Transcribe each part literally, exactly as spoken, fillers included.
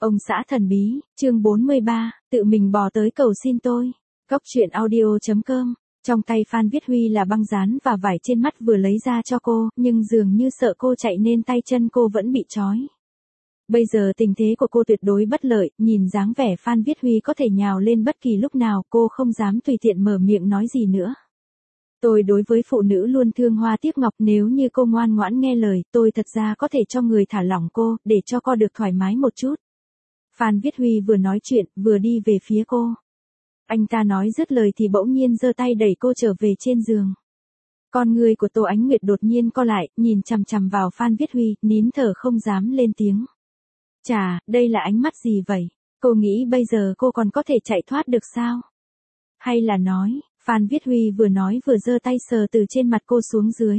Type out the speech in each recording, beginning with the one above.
Ông xã thần bí, chương bốn mươi ba, tự mình bò tới cầu xin tôi. Góc truyện audio chấm com. Trong tay Phan Viết Huy là băng dán và vải trên mắt vừa lấy ra cho cô, nhưng dường như sợ cô chạy nên tay chân cô vẫn bị trói. Bây giờ tình thế của cô tuyệt đối bất lợi, nhìn dáng vẻ Phan Viết Huy có thể nhào lên bất kỳ lúc nào, cô không dám tùy tiện mở miệng nói gì nữa. Tôi đối với phụ nữ luôn thương hoa tiếc ngọc, nếu như cô ngoan ngoãn nghe lời, tôi thật ra có thể cho người thả lỏng cô, để cho cô được thoải mái một chút. Phan Viết Huy vừa nói chuyện, vừa đi về phía cô. Anh ta nói dứt lời thì bỗng nhiên giơ tay đẩy cô trở về trên giường. Con người của Tô Ánh Nguyệt đột nhiên co lại, nhìn chằm chằm vào Phan Viết Huy, nín thở không dám lên tiếng. Chà, đây là ánh mắt gì vậy? Cô nghĩ bây giờ cô còn có thể chạy thoát được sao? Hay là nói, Phan Viết Huy vừa nói vừa giơ tay sờ từ trên mặt cô xuống dưới.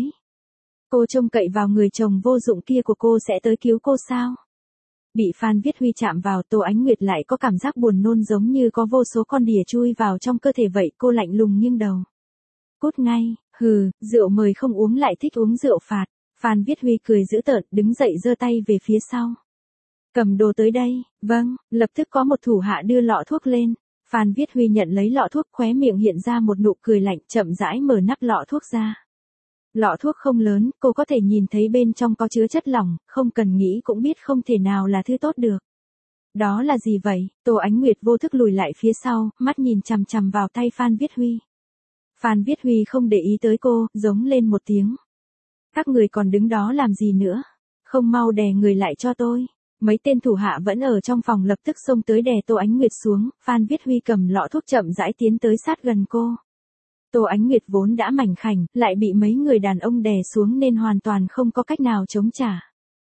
Cô trông cậy vào người chồng vô dụng kia của cô sẽ tới cứu cô sao? Bị Phan Viết Huy chạm vào, Tô Ánh Nguyệt lại có cảm giác buồn nôn giống như có vô số con đỉa chui vào trong cơ thể vậy, cô lạnh lùng nghiêng đầu. Cút ngay, hừ, rượu mời không uống lại thích uống rượu phạt. Phan Viết Huy cười dữ tợn, đứng dậy giơ tay về phía sau. Cầm đồ tới đây, vâng, lập tức có một thủ hạ đưa lọ thuốc lên. Phan Viết Huy nhận lấy lọ thuốc, khóe miệng hiện ra một nụ cười lạnh, chậm rãi mở nắp lọ thuốc ra. Lọ thuốc không lớn, cô có thể nhìn thấy bên trong có chứa chất lỏng, không cần nghĩ cũng biết không thể nào là thứ tốt được. Đó là gì vậy? Tô Ánh Nguyệt vô thức lùi lại phía sau, mắt nhìn chằm chằm vào tay Phan Viết Huy. Phan Viết Huy không để ý tới cô, giống lên một tiếng. Các người còn đứng đó làm gì nữa? Không mau đè người lại cho tôi. Mấy tên thủ hạ vẫn ở trong phòng lập tức xông tới đè Tô Ánh Nguyệt xuống, Phan Viết Huy cầm lọ thuốc chậm rãi tiến tới sát gần cô. Tô Ánh Nguyệt vốn đã mảnh khảnh, lại bị mấy người đàn ông đè xuống nên hoàn toàn không có cách nào chống trả.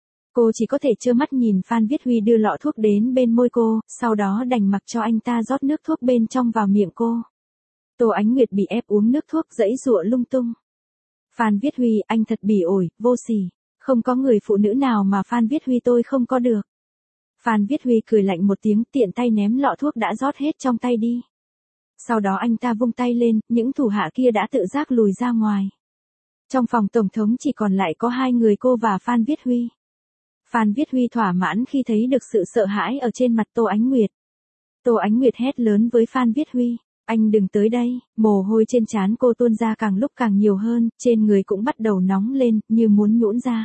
Cô chỉ có thể trơ mắt nhìn Phan Viết Huy đưa lọ thuốc đến bên môi cô, sau đó đành mặc cho anh ta rót nước thuốc bên trong vào miệng cô. Tô Ánh Nguyệt bị ép uống nước thuốc giãy giụa lung tung. Phan Viết Huy, anh thật bỉ ổi, vô sỉ. Không có người phụ nữ nào mà Phan Viết Huy tôi không có được. Phan Viết Huy cười lạnh một tiếng, tiện tay ném lọ thuốc đã rót hết trong tay đi. Sau đó anh ta vung tay lên, những thủ hạ kia đã tự giác lùi ra ngoài. Trong phòng tổng thống chỉ còn lại có hai người cô và Phan Viết Huy. Phan Viết Huy thỏa mãn khi thấy được sự sợ hãi ở trên mặt Tô Ánh Nguyệt. Tô Ánh Nguyệt hét lớn với Phan Viết Huy, anh đừng tới đây, mồ hôi trên trán cô tuôn ra càng lúc càng nhiều hơn, trên người cũng bắt đầu nóng lên, như muốn nhũn ra.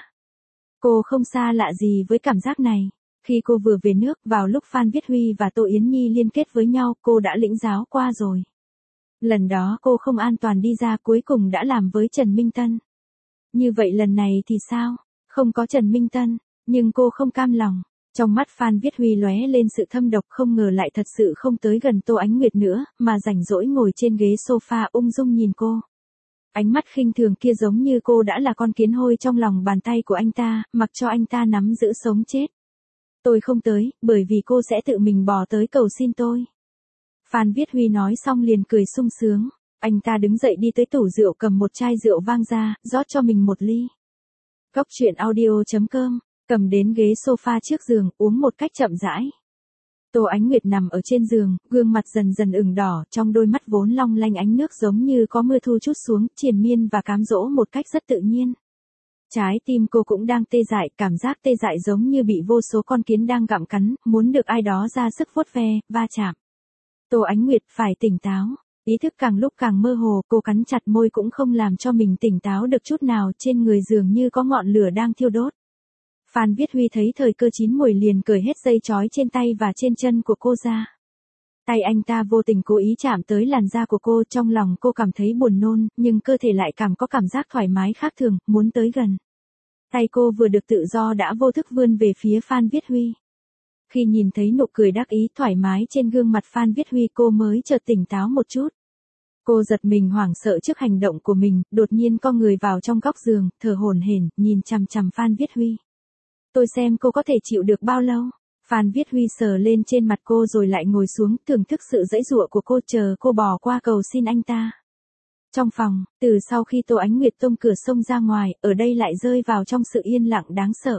Cô không xa lạ gì với cảm giác này. Khi cô vừa về nước, vào lúc Phan Viết Huy và Tô Yến Nhi liên kết với nhau, cô đã lĩnh giáo qua rồi. Lần đó cô không an toàn đi ra, cuối cùng đã làm với Trần Minh Tân. Như vậy lần này thì sao? Không có Trần Minh Tân, nhưng cô không cam lòng. Trong mắt Phan Viết Huy lóe lên sự thâm độc, không ngờ lại thật sự không tới gần Tô Ánh Nguyệt nữa, mà rảnh rỗi ngồi trên ghế sofa ung dung nhìn cô. Ánh mắt khinh thường kia giống như cô đã là con kiến hôi trong lòng bàn tay của anh ta, mặc cho anh ta nắm giữ sống chết. Tôi không tới, bởi vì cô sẽ tự mình bò tới cầu xin tôi. Phan Viết Huy nói xong liền cười sung sướng. Anh ta đứng dậy đi tới tủ rượu cầm một chai rượu vang ra, rót cho mình một ly. Góc truyện audio chấm com, cầm đến ghế sofa trước giường, uống một cách chậm rãi. Tô Ánh Nguyệt nằm ở trên giường, gương mặt dần dần ửng đỏ, trong đôi mắt vốn long lanh ánh nước giống như có mưa thu chút xuống, triền miên và cám dỗ một cách rất tự nhiên. Trái tim cô cũng đang tê dại, cảm giác tê dại giống như bị vô số con kiến đang gặm cắn, muốn được ai đó ra sức vuốt ve, va chạm. Tô Ánh Nguyệt phải tỉnh táo, ý thức càng lúc càng mơ hồ, cô cắn chặt môi cũng không làm cho mình tỉnh táo được chút nào, trên người dường như có ngọn lửa đang thiêu đốt. Phan Viết Huy thấy thời cơ chín muồi liền cởi hết dây trói trên tay và trên chân của cô ra. Tay anh ta vô tình cố ý chạm tới làn da của cô, trong lòng cô cảm thấy buồn nôn, nhưng cơ thể lại cảm có cảm giác thoải mái khác thường, muốn tới gần. Tay cô vừa được tự do đã vô thức vươn về phía Phan Viết Huy. Khi nhìn thấy nụ cười đắc ý thoải mái trên gương mặt Phan Viết Huy, cô mới chợt tỉnh táo một chút. Cô giật mình hoảng sợ trước hành động của mình, đột nhiên co người vào trong góc giường, thở hổn hển, nhìn chằm chằm Phan Viết Huy. Tôi xem cô có thể chịu được bao lâu. Phan Viết Huy sờ lên trên mặt cô rồi lại ngồi xuống, thưởng thức sự giãy giụa của cô, chờ cô bò qua cầu xin anh ta. Trong phòng, từ sau khi Tô Ánh Nguyệt tung cửa xông ra ngoài, ở đây lại rơi vào trong sự yên lặng đáng sợ.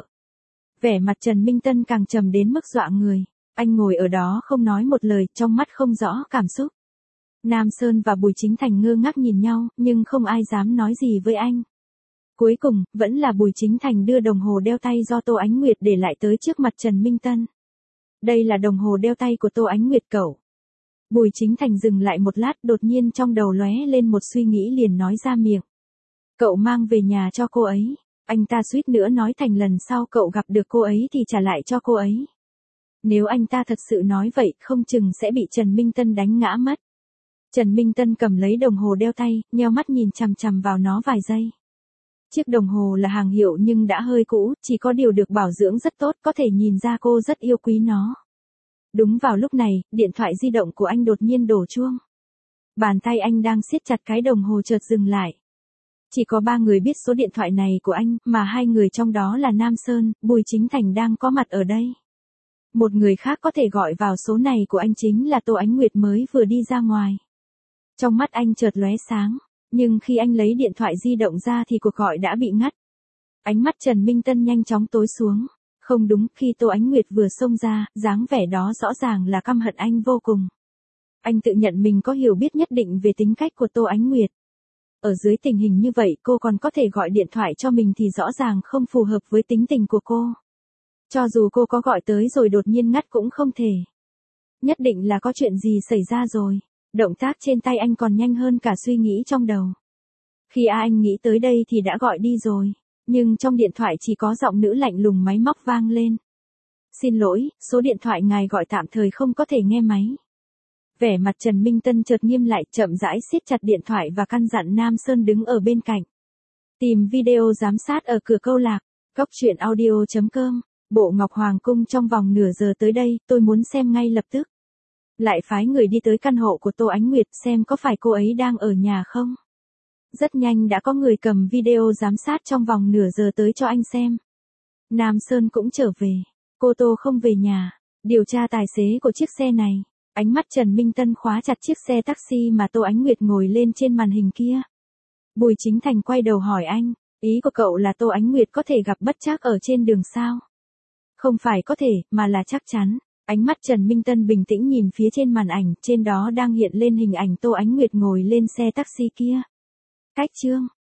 Vẻ mặt Trần Minh Tân càng trầm đến mức dọa người. Anh ngồi ở đó không nói một lời, trong mắt không rõ cảm xúc. Nam Sơn và Bùi Chính Thành ngơ ngác nhìn nhau, nhưng không ai dám nói gì với anh. Cuối cùng, vẫn là Bùi Chính Thành đưa đồng hồ đeo tay do Tô Ánh Nguyệt để lại tới trước mặt Trần Minh Tân. Đây là đồng hồ đeo tay của Tô Ánh Nguyệt cậu. Bùi Chính Thành dừng lại một lát, đột nhiên trong đầu lóe lên một suy nghĩ liền nói ra miệng. Cậu mang về nhà cho cô ấy. Anh ta suýt nữa nói thành lần sau cậu gặp được cô ấy thì trả lại cho cô ấy. Nếu anh ta thật sự nói vậy, không chừng sẽ bị Trần Minh Tân đánh ngã mất. Trần Minh Tân cầm lấy đồng hồ đeo tay, nheo mắt nhìn chằm chằm vào nó vài giây. Chiếc đồng hồ là hàng hiệu nhưng đã hơi cũ, chỉ có điều được bảo dưỡng rất tốt, có thể nhìn ra cô rất yêu quý nó. Đúng vào lúc này, điện thoại di động của anh đột nhiên đổ chuông. Bàn tay anh đang siết chặt cái đồng hồ chợt dừng lại. Chỉ có ba người biết số điện thoại này của anh, mà hai người trong đó là Nam Sơn, Bùi Chính Thành đang có mặt ở đây. Một người khác có thể gọi vào số này của anh chính là Tô Ánh Nguyệt mới vừa đi ra ngoài. Trong mắt anh chợt lóe sáng, nhưng khi anh lấy điện thoại di động ra thì cuộc gọi đã bị ngắt. Ánh mắt Trần Minh Tân nhanh chóng tối xuống. Không đúng, khi Tô Ánh Nguyệt vừa xông ra, dáng vẻ đó rõ ràng là căm hận anh vô cùng. Anh tự nhận mình có hiểu biết nhất định về tính cách của Tô Ánh Nguyệt. Ở dưới tình hình như vậy cô còn có thể gọi điện thoại cho mình thì rõ ràng không phù hợp với tính tình của cô. Cho dù cô có gọi tới rồi đột nhiên ngắt cũng không thể. Nhất định là có chuyện gì xảy ra rồi. Động tác trên tay anh còn nhanh hơn cả suy nghĩ trong đầu. Khi A Anh nghĩ tới đây thì đã gọi đi rồi. Nhưng trong điện thoại chỉ có giọng nữ lạnh lùng máy móc vang lên. Xin lỗi, số điện thoại ngài gọi tạm thời không có thể nghe máy. Vẻ mặt Trần Minh Tân chợt nghiêm lại, chậm rãi siết chặt điện thoại và căn dặn Nam Sơn đứng ở bên cạnh. Tìm video giám sát ở cửa câu lạc. Cóc truyện audio chấm com. Bộ Ngọc Hoàng Cung trong vòng nửa giờ tới đây, tôi muốn xem ngay lập tức. Lại phái người đi tới căn hộ của Tô Ánh Nguyệt xem có phải cô ấy đang ở nhà không. Rất nhanh đã có người cầm video giám sát trong vòng nửa giờ tới cho anh xem. Nam Sơn cũng trở về. Cô Tô không về nhà. Điều tra tài xế của chiếc xe này. Ánh mắt Trần Minh Tân khóa chặt chiếc xe taxi mà Tô Ánh Nguyệt ngồi lên trên màn hình kia. Bùi Chính Thành quay đầu hỏi anh, ý của cậu là Tô Ánh Nguyệt có thể gặp bất trắc ở trên đường sao? Không phải có thể, mà là chắc chắn. Ánh mắt Trần Minh Tân bình tĩnh nhìn phía trên màn ảnh, trên đó đang hiện lên hình ảnh Tô Ánh Nguyệt ngồi lên xe taxi kia. Cách chương